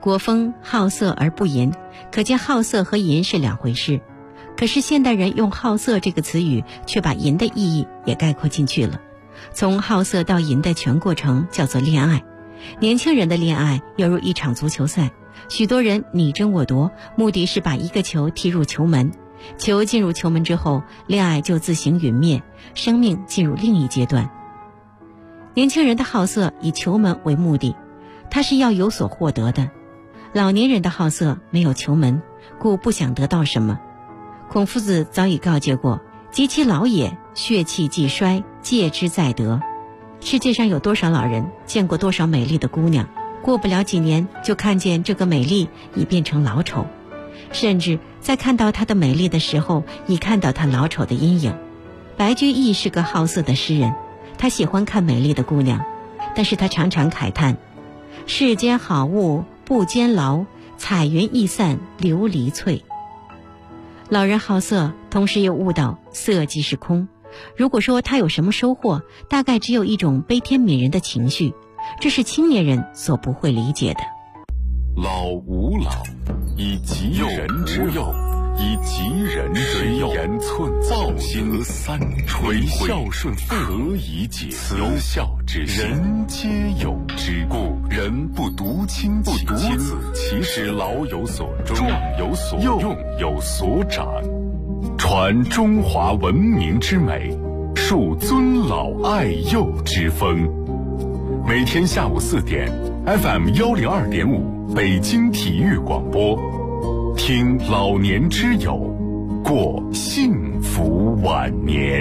[SPEAKER 9] 国风好色而不淫，可见好色和淫是两回事。可是现代人用好色这个词语，却把淫的意义也概括进去了。从好色到淫的全过程叫做恋爱。年轻人的恋爱犹如一场足球赛，许多人你争我夺，目的是把一个球踢入球门。球进入球门之后，恋爱就自行陨灭，生命进入另一阶段。年轻人的好色以球门为目的，他是要有所获得的。老年人的好色没有球门，故不想得到什么。孔夫子早已告诫过，及其老也，血气既衰，戒之在得。世界上有多少老人见过多少美丽的姑娘，过不了几年就看见这个美丽已变成老丑，甚至在看到她的美丽的时候，已看到她老丑的阴影。白居易是个好色的诗人，他喜欢看美丽的姑娘，但是他常常慨叹：世间好物不坚牢，彩云易散琉璃脆。老人好色，同时又悟到色即是空。如果说他有什么收获，大概只有一种悲天悯人的情绪，这是青年人所不会理解的。
[SPEAKER 3] 老吾老以及人之幼，以及人之幼，言寸报心三垂孝顺何以解？慈孝之心，人皆有之。故人不独亲不独子，其使老有所终，壮有所用，有所长。传中华文明之美，树尊老爱幼之风。每天下午4点 FM 102.5北京体育广播，听老年之友，过幸福晚年。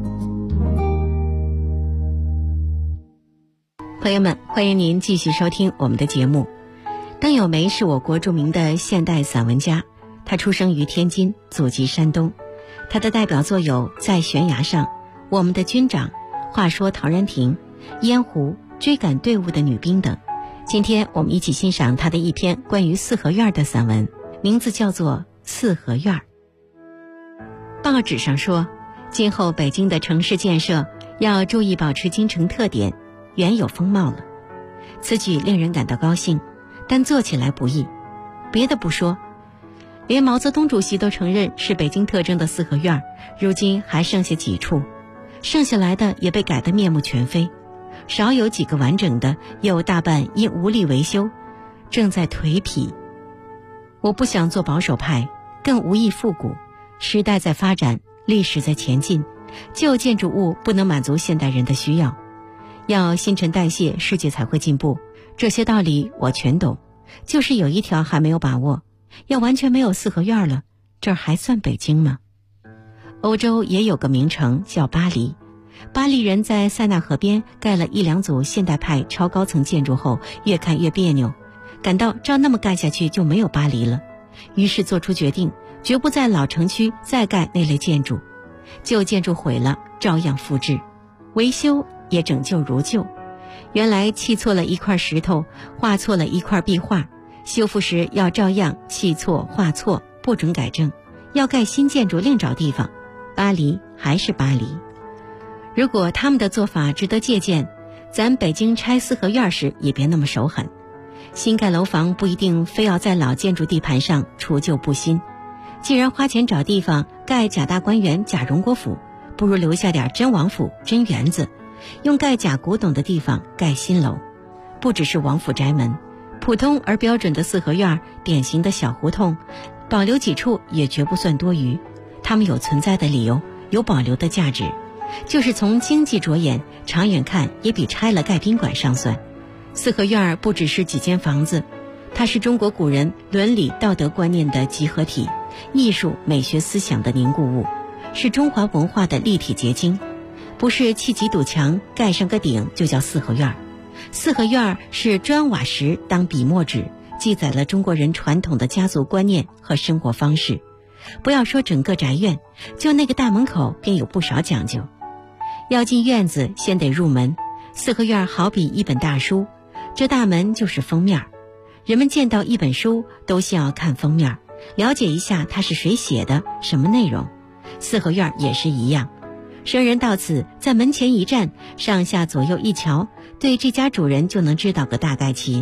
[SPEAKER 9] 朋友们，欢迎您继续收听我们的节目。邓友梅是我国著名的现代散文家，他出生于天津，祖籍山东。他的代表作有《在悬崖上》、《我们的军长》、《话说陶然亭》、《烟湖》、《追赶队伍的女兵》等。今天我们一起欣赏他的一篇关于四合院的散文，名字叫做《四合院》。报纸上说，今后北京的城市建设要注意保持京城特点，原有风貌了。此举令人感到高兴，但做起来不易。别的不说，连毛泽东主席都承认是北京特征的四合院，如今还剩下几处，剩下来的也被改得面目全非，少有几个完整的，又大半因无力维修，正在颓圮。我不想做保守派，更无意复古。时代在发展，历史在前进，旧建筑物不能满足现代人的需要，要新陈代谢，世界才会进步。这些道理我全懂，就是有一条还没有把握，要完全没有四合院了，这儿还算北京吗？欧洲也有个名城叫巴黎，巴黎人在塞纳河边盖了1、2组现代派超高层建筑后，越看越别扭，感到照那么盖下去就没有巴黎了，于是做出决定，绝不在老城区再盖那类建筑。旧建筑毁了，照样复制，维修也整旧如旧。原来砌错了一块石头，画错了一块壁画，修复时要照样砌错画错，不准改正。要盖新建筑另找地方，巴黎还是巴黎。如果他们的做法值得借鉴，咱北京拆四合院时也别那么手狠。新盖楼房不一定非要在老建筑地盘上除旧布新，既然花钱找地方盖假大观园、假荣国府，不如留下点真王府、真园子，用盖假古董的地方盖新楼。不只是王府宅门，普通而标准的四合院、典型的小胡同，保留几处也绝不算多余，它们有存在的理由，有保留的价值。就是从经济着眼，长远看也比拆了盖宾馆上算。四合院不只是几间房子，它是中国古人伦理道德观念的集合体，艺术美学思想的凝固物，是中华文化的立体结晶。不是砌几堵墙盖上个顶就叫四合院，四合院是砖瓦石当笔墨纸，记载了中国人传统的家族观念和生活方式。不要说整个宅院，就那个大门口便有不少讲究。要进院子先得入门，四合院好比一本大书，这大门就是封面。人们见到一本书都先要看封面，了解一下它是谁写的，什么内容。四合院也是一样，生人到此，在门前一站，上下左右一瞧，对这家主人就能知道个大概齐。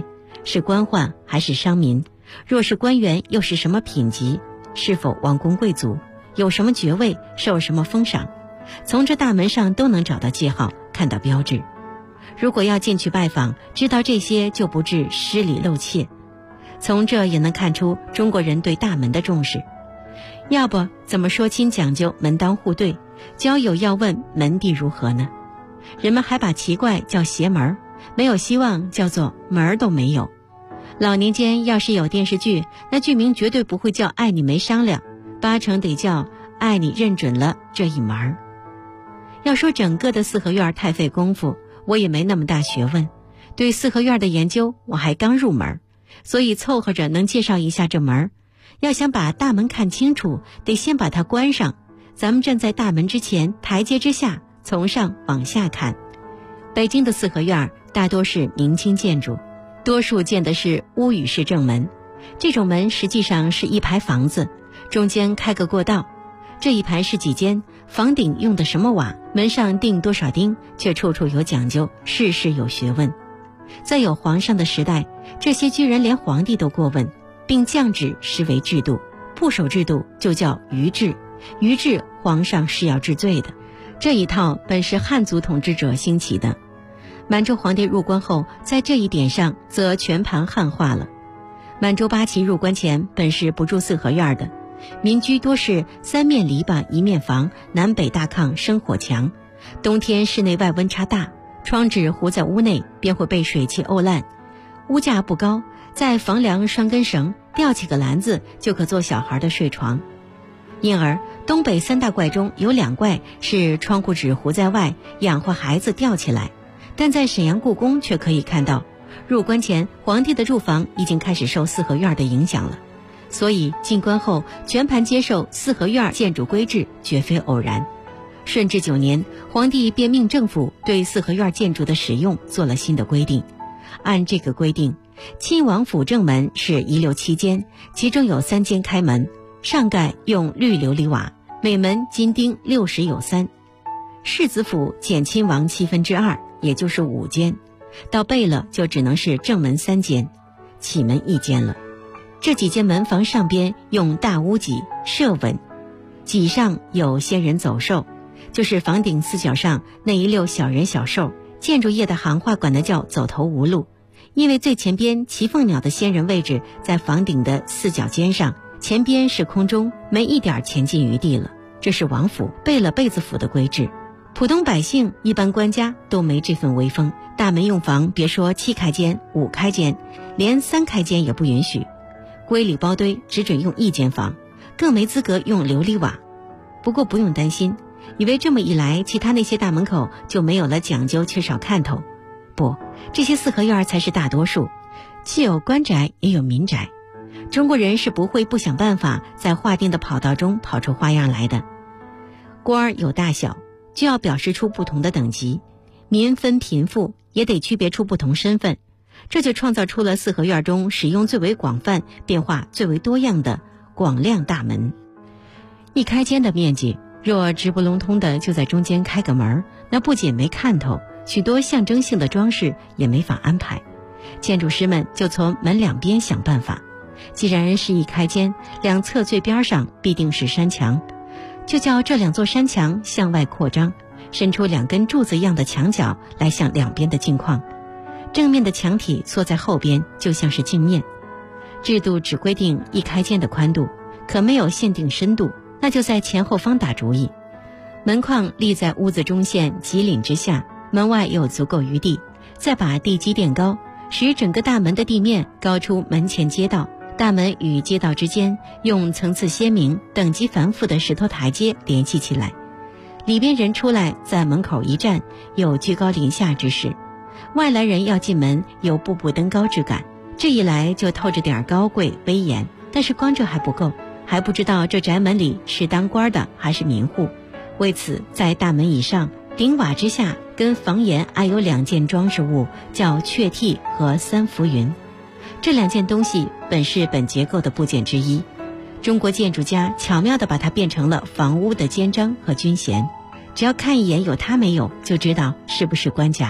[SPEAKER 9] 是官宦还是商民？若是官员，又是什么品级？是否王公贵族？有什么爵位？受什么封赏？从这大门上都能找到记号，看到标志。如果要进去拜访，知道这些就不致失礼漏怯。从这也能看出中国人对大门的重视。要不怎么说亲讲究门当户对，交友要问门第如何呢？人们还把奇怪叫邪门，没有希望叫做门儿都没有。老年间要是有电视剧，那剧名绝对不会叫爱你没商量，8成得叫爱你认准了这一门儿。要说整个的四合院太费功夫，我也没那么大学问，对四合院的研究我还刚入门，所以凑合着能介绍一下这门。要想把大门看清楚，得先把它关上。咱们站在大门之前，台阶之下，从上往下看。北京的四合院大多是明清建筑，多数建的是屋宇式正门。这种门实际上是一排房子，中间开个过道。这一排是几间，房顶用的什么瓦，门上钉多少钉，却处处有讲究，事事有学问。在有皇上的时代，这些居然连皇帝都过问，并降旨视为制度，不守制度就叫逾制。逾制，皇上是要治罪的。这一套本是汉族统治者兴起的，满洲皇帝入关后，在这一点上则全盘汉化了。满洲八旗入关前本是不住四合院的，民居多是3面篱笆1面房，南北大炕生火墙，冬天室内外温差大，窗纸糊在屋内便会被水汽沤烂。屋架不高，在房梁拴根绳，吊起个篮子就可做小孩的睡床。因而东北3大怪中有2怪是窗户纸糊在外，养活孩子吊起来，但在沈阳故宫却可以看到，入关前皇帝的住房已经开始受四合院的影响了，所以进关后全盘接受四合院建筑规制绝非偶然。顺治9年，皇帝便命政府对四合院建筑的使用做了新的规定。按这个规定，亲王府正门是一溜7间，其中有3间开门，上盖用绿琉璃瓦，每门金钉60有3。世子府减亲王2/7，也就是5间，到贝勒就只能是正门3间，启门1间了。这几间门房上边用大屋脊设稳，脊上有仙人走兽，就是房顶4角上那一溜小人小兽，建筑业的行话管它叫走投无路。因为最前边骑凤鸟的仙人位置在房顶的4角尖上，前边是空中，没一点前进余地了。这是王府、贝勒、贝子府的规制。普通百姓、一般官家都没这份威风，大门用房别说7开间、5开间，连3开间也不允许。归里包堆只准用1间房，更没资格用琉璃瓦。不过不用担心，以为这么一来，其他那些大门口就没有了讲究，缺少看头。不，这些四合院才是大多数，既有官宅也有民宅。中国人是不会不想办法在划定的跑道中跑出花样来的。官儿有大小，就要表示出不同的等级，民分贫富也得区别出不同身份，这就创造出了四合院中使用最为广泛、变化最为多样的广亮大门。一开间的面积若直不隆通的就在中间开个门，那不仅没看头，许多象征性的装饰也没法安排。建筑师们就从门2边想办法，既然是一开间，2侧最边上必定是山墙，就叫这2座山墙向外扩张，伸出2根柱子一样的墙角来向2边的镜框。正面的墙体缩在后边，就像是镜面。制度只规定一开间的宽度，可没有限定深度，那就在前后方打主意。门框立在屋子中线脊岭之下，门外有足够余地，再把地基垫高，使整个大门的地面高出门前街道。大门与街道之间用层次鲜明、等级繁复的石头台阶联系起来，里边人出来在门口一站，有居高临下之势；外来人要进门，有步步登高之感。这一来就透着点高贵威严，但是光这还不够，还不知道这宅门里是当官的还是民户。为此，在大门以上顶瓦之下，跟房檐挨有2件装饰物，叫雀替和3浮云。这2件东西本是本结构的部件之一，中国建筑家巧妙地把它变成了房屋的肩章和军衔。只要看一眼有它没有，就知道是不是官家。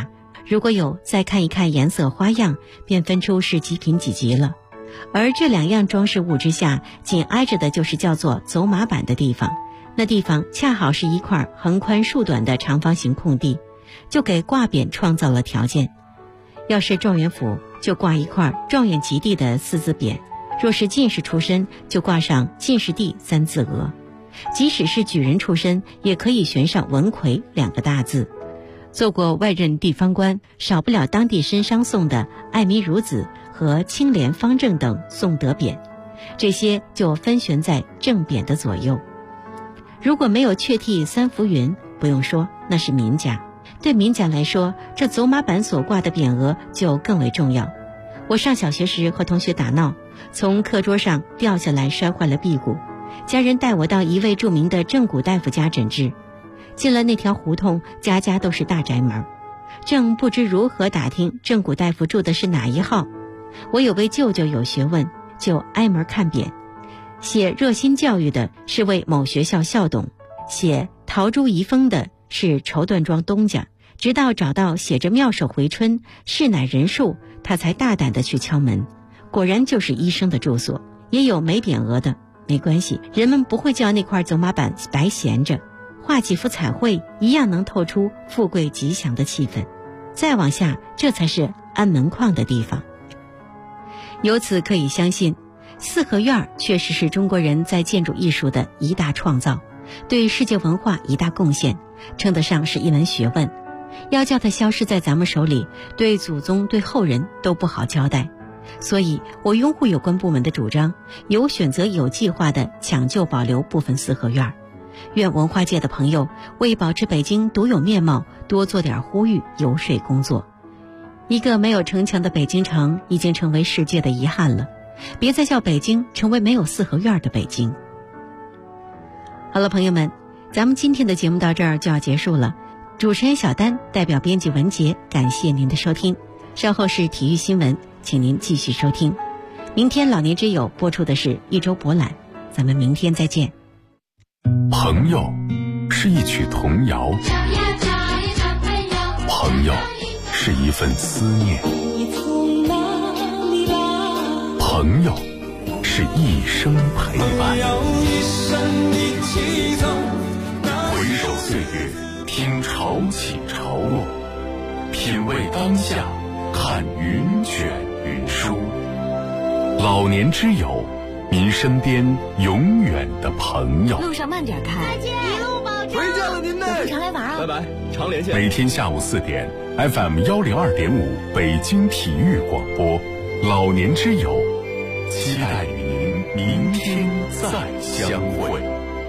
[SPEAKER 9] 如果有再看一看颜色花样，便分出是几品几级了。而这2样装饰物之下，紧挨着的就是叫做走马板的地方，那地方恰好是一块横宽竖短的长方形空地，就给挂匾创造了条件。要是状元府，就挂一块状元及第的4字匾，若是进士出身，就挂上进士第3字额，即使是举人出身，也可以悬上文魁2个大字。做过外任地方官，少不了当地绅商送的爱民孺子和清廉方正等颂德匾，这些就分悬在正匾的左右。如果没有雀替3浮云，不用说，那是民家。对民家来说，这走马板所挂的匾额就更为重要。我上小学时和同学打闹，从课桌上掉下来摔坏了屁股，家人带我到一位著名的正骨大夫家诊治。进了那条胡同，家家都是大宅门，正不知如何打听正骨大夫住的是哪一号。我有位舅舅有学问，就挨门看匾，写热心教育的是为某学校校董，写陶朱遗风的是绸缎庄东家。直到找到写着妙手回春，是乃人数，他才大胆地去敲门。果然就是医生的住所。也有没匾额的，没关系，人们不会叫那块走马板白闲着，画几幅彩绘一样能透出富贵吉祥的气氛。再往下，这才是安门框的地方。由此可以相信，四合院确实是中国人在建筑艺术的一大创造，对世界文化一大贡献，称得上是一门学问。要叫它消失在咱们手里，对祖宗对后人都不好交代。所以我拥护有关部门的主张，有选择有计划地抢救保留部分四合院。愿文化界的朋友为保持北京独有面貌多做点呼吁游说工作。一个没有城墙的北京城已经成为世界的遗憾了，别再叫北京成为没有四合院的北京。好了，朋友们，咱们今天的节目到这儿就要结束了。主持人小丹代表编辑文杰，感谢您的收听。稍后是体育新闻，请您继续收听。明天老年之友播出的是一周博览，咱们明天再见。
[SPEAKER 1] 朋友是一曲童谣，朋友是一份思念，朋友是一生陪伴。回首岁月，听潮起潮落，品味当下，看云卷云舒。老年之友，您身边永远的朋友。
[SPEAKER 5] 路上慢点开，
[SPEAKER 7] 再见，一路保重。
[SPEAKER 3] 回见了您呢，
[SPEAKER 5] 常来玩啊！
[SPEAKER 3] 拜拜，常连线。
[SPEAKER 1] 每天下午4点 ，FM 102.5北京体育广播，老年之友，期待与您明天再相会。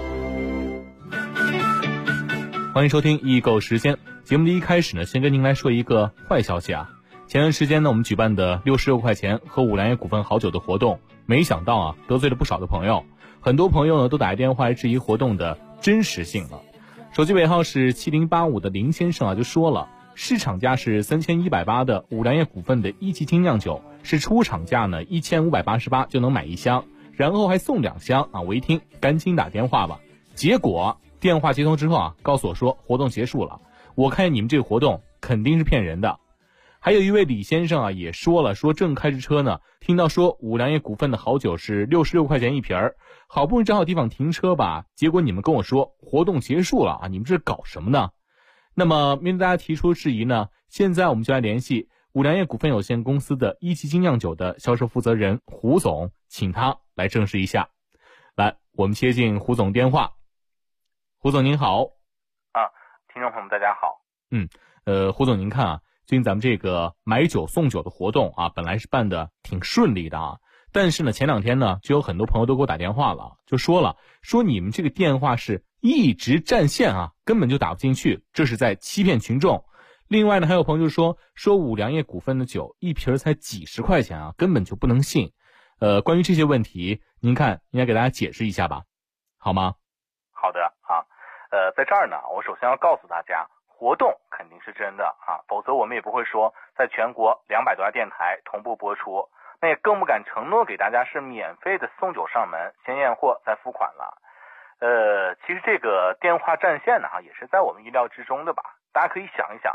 [SPEAKER 11] 欢迎收听易购时间。节目的一开始呢，先跟您来说一个坏消息啊。前段时间呢，我们举办的66块钱喝五粮液股份好酒的活动，没想到啊，得罪了不少的朋友。很多朋友呢都打电话来质疑活动的真实性了。手机尾号是7085的林先生啊就说了，市场价是3180的五粮液股份的1级精酿酒，是出厂价呢1588就能买1箱，然后还送2箱啊！我一听赶紧打电话吧。结果电话接通之后啊，告诉我说活动结束了。我看见你们这个活动肯定是骗人的。还有一位李先生啊也说了，说正开着车呢，听到说五粮液股份的好酒是66块钱一瓶儿，好不容易找好地方停车吧，结果你们跟我说活动结束了啊，你们这是搞什么呢？那么面对大家提出质疑呢，现在我们就来联系五粮液股份有限公司的1级精酿酒的销售负责人胡总，请他来证实一下。来，我们接进胡总电话。胡总您好。
[SPEAKER 12] 听众朋友们大家好。
[SPEAKER 11] 胡总您看啊，最近咱们这个买酒送酒的活动啊，本来是办的挺顺利的啊，但是呢前2天呢就有很多朋友都给我打电话了，就说你们这个电话是一直占线啊，根本就打不进去，这是在欺骗群众。另外呢还有朋友就说五粮液股份的酒一瓶才几十块钱啊，根本就不能信。关于这些问题，您看应该给大家解释一下吧，好吗？
[SPEAKER 12] 好的啊，在这儿呢，我首先要告诉大家，活动肯定是真的啊，否则我们也不会说在全国200多家电台同步播出，那也更不敢承诺给大家是免费的送酒上门，先验货再付款了。其实这个电话占线呢也是在我们意料之中的吧。大家可以想一想啊，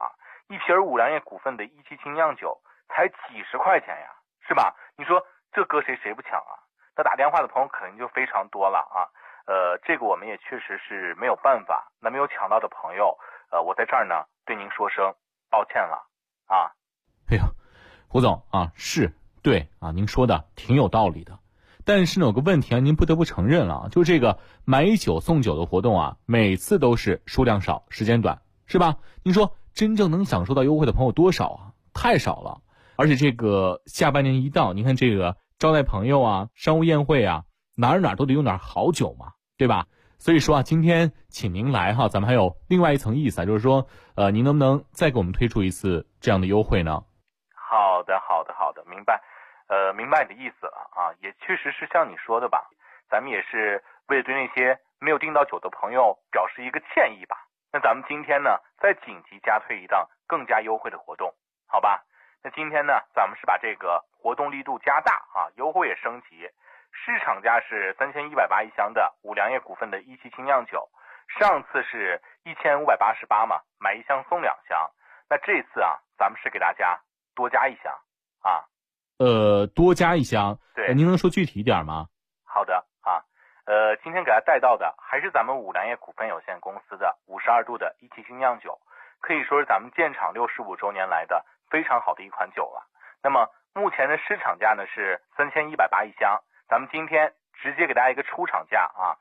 [SPEAKER 12] 一瓶五粮液股份的17精酿酒才几十块钱呀，是吧？你说这搁谁不抢啊？那打电话的朋友肯定就非常多了啊。这个我们也确实是没有办法。那没有抢到的朋友，我在这儿呢对您说声抱歉了啊。
[SPEAKER 11] 哎呀，胡总啊，是对啊，您说的挺有道理的。但是呢，有个问题啊，您不得不承认了，就这个买酒送酒的活动啊，每次都是数量少，时间短，是吧？您说真正能享受到优惠的朋友多少啊？太少了。而且这个下半年一到，您看这个招待朋友啊，商务宴会啊，哪儿都得用点好酒嘛，对吧？所以说啊，今天请您来哈，咱们还有另外一层意思啊，就是说，您能不能再给我们推出一次这样的优惠呢？
[SPEAKER 12] 好的，明白。明白你的意思了啊，也确实是像你说的吧，咱们也是为了对那些没有订到酒的朋友表示一个歉意吧。那咱们今天呢，再紧急加推一档更加优惠的活动，好吧？那今天呢，咱们是把这个活动力度加大啊，优惠也升级。市场价是3180一箱的五粮液股份的17精酿酒，上次是1588嘛，买一箱送2箱。那这次啊，咱们是给大家多加一箱啊。
[SPEAKER 11] 多加一箱，
[SPEAKER 12] 对，
[SPEAKER 11] 您能说具体一点吗？
[SPEAKER 12] 好的啊，今天给大家带到的还是咱们五粮液股份有限公司的52度的17精酿酒，可以说是咱们建厂65周年来的非常好的一款酒了。那么目前的市场价呢是3180一箱，咱们今天直接给大家一个出厂价啊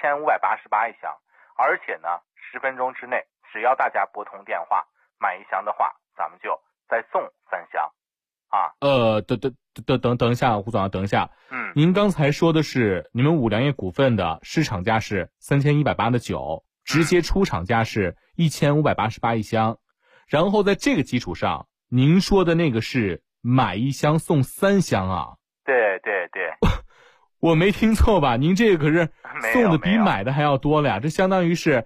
[SPEAKER 12] ，1588一箱，而且呢10分钟之内，只要大家拨通电话买一箱的话，咱们就再送3箱。啊，
[SPEAKER 11] 等一下，胡总啊，等一下。您刚才说的是你们五粮液股份的市场价是3180的酒，直接出厂价是1588一箱，然后在这个基础上，您说的那个是买一箱送3箱啊？
[SPEAKER 12] 对，
[SPEAKER 11] 我没听错吧？您这个可是送的比买的还要多了呀，这相当于是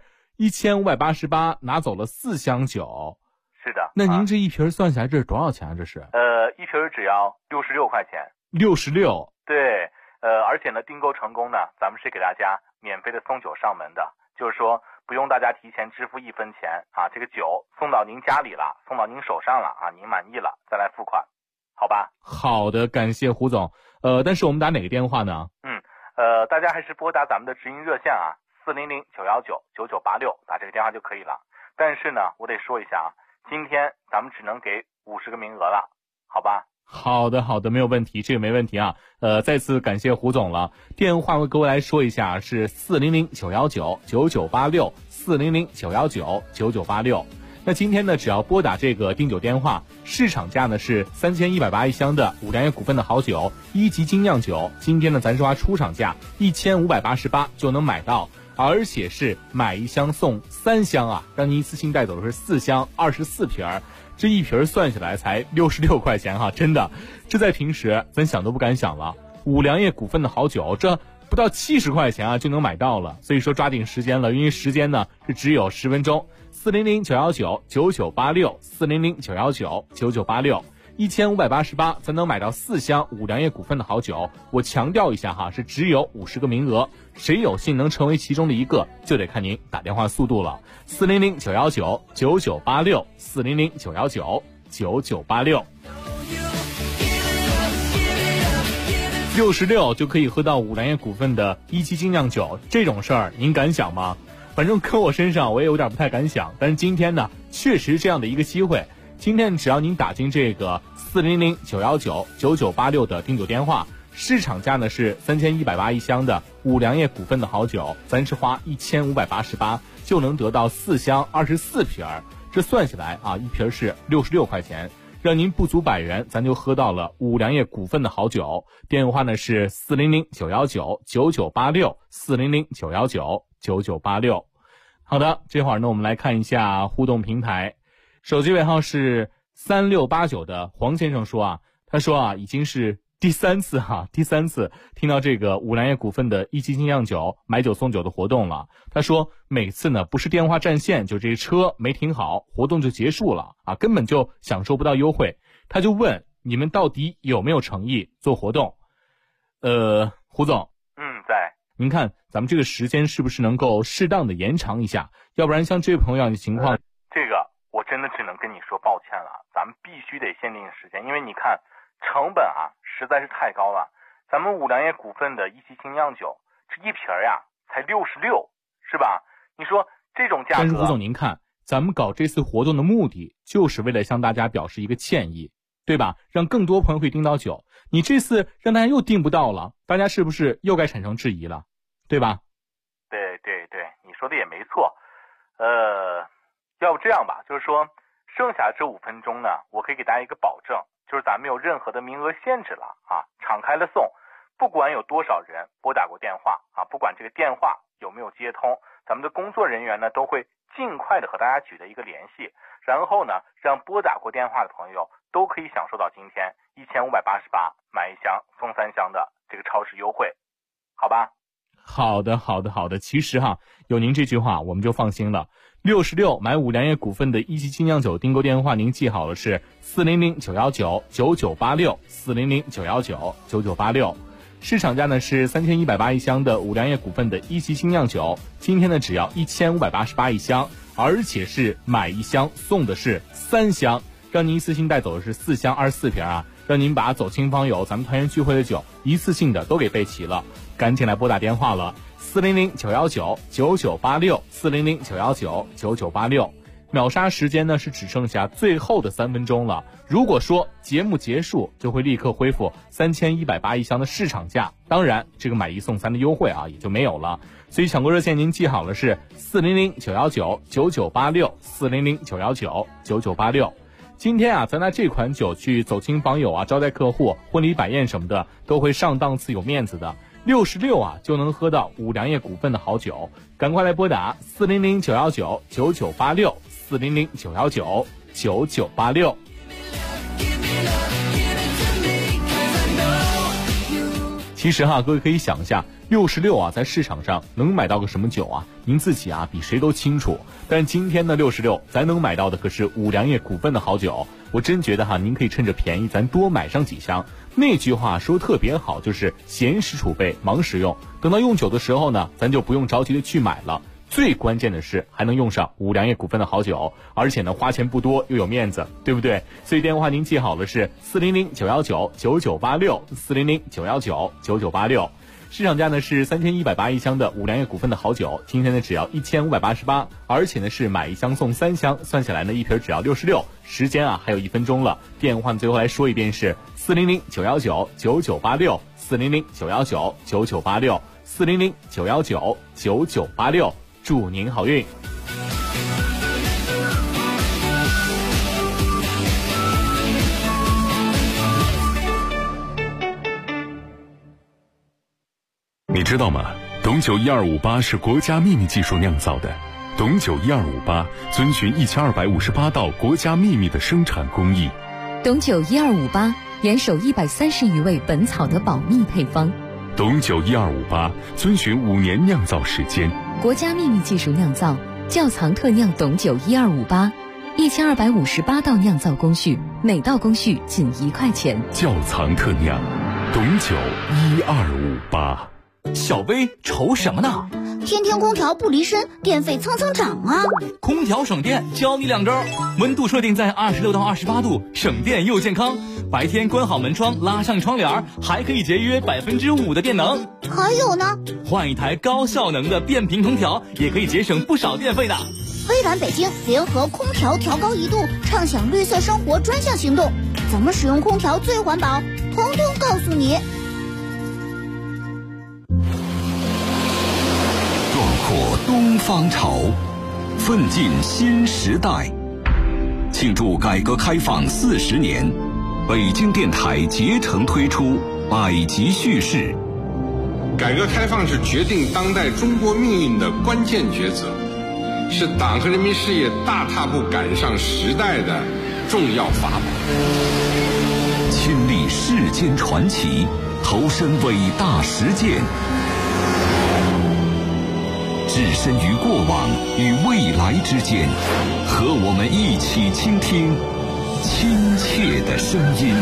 [SPEAKER 11] 1588拿走了4箱酒。
[SPEAKER 12] 是的。
[SPEAKER 11] 那您这一瓶算下来这是多少钱啊？这是？
[SPEAKER 12] 一瓶只要66块钱。
[SPEAKER 11] 66。
[SPEAKER 12] 对，而且呢，订购成功呢，咱们是给大家免费的送酒上门的，就是说不用大家提前支付1分钱啊，这个酒送到您家里了，送到您手上了啊，您满意了再来付款，好吧？
[SPEAKER 11] 好的，感谢胡总。但是我们打哪个电话呢？
[SPEAKER 12] 大家还是拨打咱们的直营热线啊，400-919-9986，打这个电话就可以了。但是呢，我得说一下啊，今天咱们只能给50个名额了，好吧？
[SPEAKER 11] 好的，没有问题，这个没问题啊。再次感谢胡总了。电话各位来说一下，是400-919-9986 400-919-9986。那今天呢，只要拨打这个订酒电话，市场价呢是3180一箱的五粮液股份的好酒1级精酿酒，今天呢咱说出厂价1588就能买到，而且是买一箱送3箱啊，让您一次性带走的是4箱24瓶，这一瓶算下来才66块钱哈，真的，这在平时咱想都不敢想了。五粮液股份的好酒，这不到70块钱啊就能买到了，所以说抓紧时间了，因为时间呢是只有10分钟。400-919-9986 400-919-9986 1588才能买到4箱五粮液股份的好酒。我强调一下哈，是只有50个名额，谁有幸能成为其中的一个，就得看您打电话速度了。400-919-9986 400-919-9986 66就可以喝到五粮液股份的1级精酿酒，这种事儿您敢想吗？反正搁我身上我也有点不太敢想，但是今天呢确实这样的一个机会，今天只要您打进这个400-919-9986的订酒电话，市场价呢是3180一箱的五粮液股份的好酒，咱是花1588就能得到4箱24瓶，这算下来啊，一瓶是66块钱，让您不足100元，咱就喝到了五粮液股份的好酒。电话呢是400-919-9986 400-919-9986。好的，这会儿呢我们来看一下互动平台，手机尾号是3689的黄先生说啊，他说啊已经是第三次听到这个五粮液股份的1级精酿酒买酒送酒的活动了。他说每次呢不是电话占线，就这车没停好，活动就结束了啊，根本就享受不到优惠。他就问你们到底有没有诚意做活动？胡总，
[SPEAKER 12] 在。
[SPEAKER 11] 您看咱们这个时间是不是能够适当的延长一下？要不然像这位朋友的情况，
[SPEAKER 12] 这个我我真的只能跟你说抱歉了，咱们必须得限定时间，因为你看成本啊实在是太高了。咱们五粮液股份的一期精酿酒，这一瓶呀才66，是吧？你说这种价格。
[SPEAKER 11] 但是胡总您看，咱们搞这次活动的目的就是为了向大家表示一个歉意，对吧？让更多朋友可以订到酒。你这次让大家又订不到了，大家是不是又该产生质疑了，对吧？
[SPEAKER 12] 对，你说的也没错。要不这样吧，就是说剩下这5分钟呢，我可以给大家一个保证，就是咱们没有任何的名额限制了啊，敞开了送，不管有多少人拨打过电话啊，不管这个电话有没有接通，咱们的工作人员呢都会尽快的和大家取得一个联系，然后呢让拨打过电话的朋友都可以享受到今天1588买1箱送3箱的这个超市优惠，好吧？
[SPEAKER 11] 好的。其实有您这句话我们就放心了。66买五粮液股份的一期精酿酒订购电话您记好了，是400-919-9986 400-919-9986。市场价呢是3180一箱的五粮液股份的一期精酿酒，今天呢只要1588一箱，而且是买1箱送的是3箱，让您一次性带走的是4箱24瓶啊，让您把走亲访友咱们团圆聚会的酒一次性的都给备齐了。赶紧来拨打电话了，400-919-9986 400-919-9986。秒杀时间呢是只剩下最后的3分钟了，如果说节目结束就会立刻恢复3180一箱的市场价，当然这个买1送3的优惠也就没有了。所以抢购热线您记好了，是400-919-9986 400-919-9986。今天咱拿这款酒去走亲访友招待客户、婚礼摆宴什么的都会上档次有面子的。66就能喝到五粮液股份的好酒，赶快来拨打400-919-9986 400-919-9986。其实各位可以想一下，66在市场上能买到个什么酒啊？您自己比谁都清楚。但今天的66咱能买到的可是五粮液股份的好酒，我真觉得您可以趁着便宜咱多买上几箱。那句话说特别好，就是闲时储备，忙时用。等到用酒的时候呢，咱就不用着急的去买了。最关键的是还能用上五粮液股份的好酒，而且呢花钱不多又有面子，对不对？所以电话您记好了，是400-919-9986 400-919-9986。市场价呢是3180一箱的五粮液股份的好酒，今天呢只要1588，而且呢是买1箱送3箱，算下来呢一瓶只要66。时间还有1分钟了，电话最后来说一遍是400-919-9986 400-919-9986 400-919-9986。祝您好运。
[SPEAKER 3] 你知道吗？董酒1258是国家秘密技术酿造的。董酒1258遵循1258道国家秘密的生产工艺。
[SPEAKER 13] 董酒1258严守130余味本草的保密配方。
[SPEAKER 3] 董酒1258遵循5年酿造时间，
[SPEAKER 13] 国家秘密技术酿造，窖藏特酿董酒1258，1258道酿造工序，每道工序仅1块钱。
[SPEAKER 3] 窖藏特酿，董酒1258。
[SPEAKER 14] 小薇愁什么呢？
[SPEAKER 15] 天天空调不离身，电费蹭蹭涨啊！
[SPEAKER 14] 空调省电，教你2招：温度设定在26到28度，省电又健康。白天关好门窗，拉上窗帘，还可以节约5%的电能。
[SPEAKER 15] 还有呢，
[SPEAKER 14] 换一台高效能的变频空调，也可以节省不少电费的。
[SPEAKER 15] 微软北京联合空调调高1度，畅享绿色生活专项行动，怎么使用空调最环保，统统告诉你。
[SPEAKER 16] 壮阔东方潮，奋进新时代。庆祝改革开放40年，北京电台竭诚推出百集叙事。
[SPEAKER 17] 改革开放是决定当代中国命运的关键抉择，是党和人民事业大踏步赶上时代的重要法宝。
[SPEAKER 16] 亲历世间传奇，投身伟大实践，置身于过往与未来之间，和我们一起倾听亲切的声音。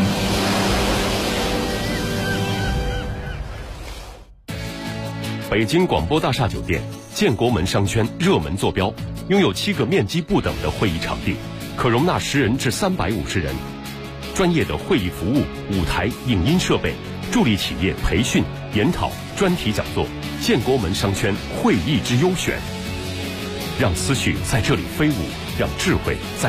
[SPEAKER 3] 北京广播大厦酒店建国门商圈热门坐标，拥有7个面积不等的会议场地，
[SPEAKER 18] 可容纳10人至350人。专业的会议服务、舞台、影音设备，助力企业培训、研讨、专题讲座，建国门商圈会议之优选。让思绪在这里飞舞，让智慧在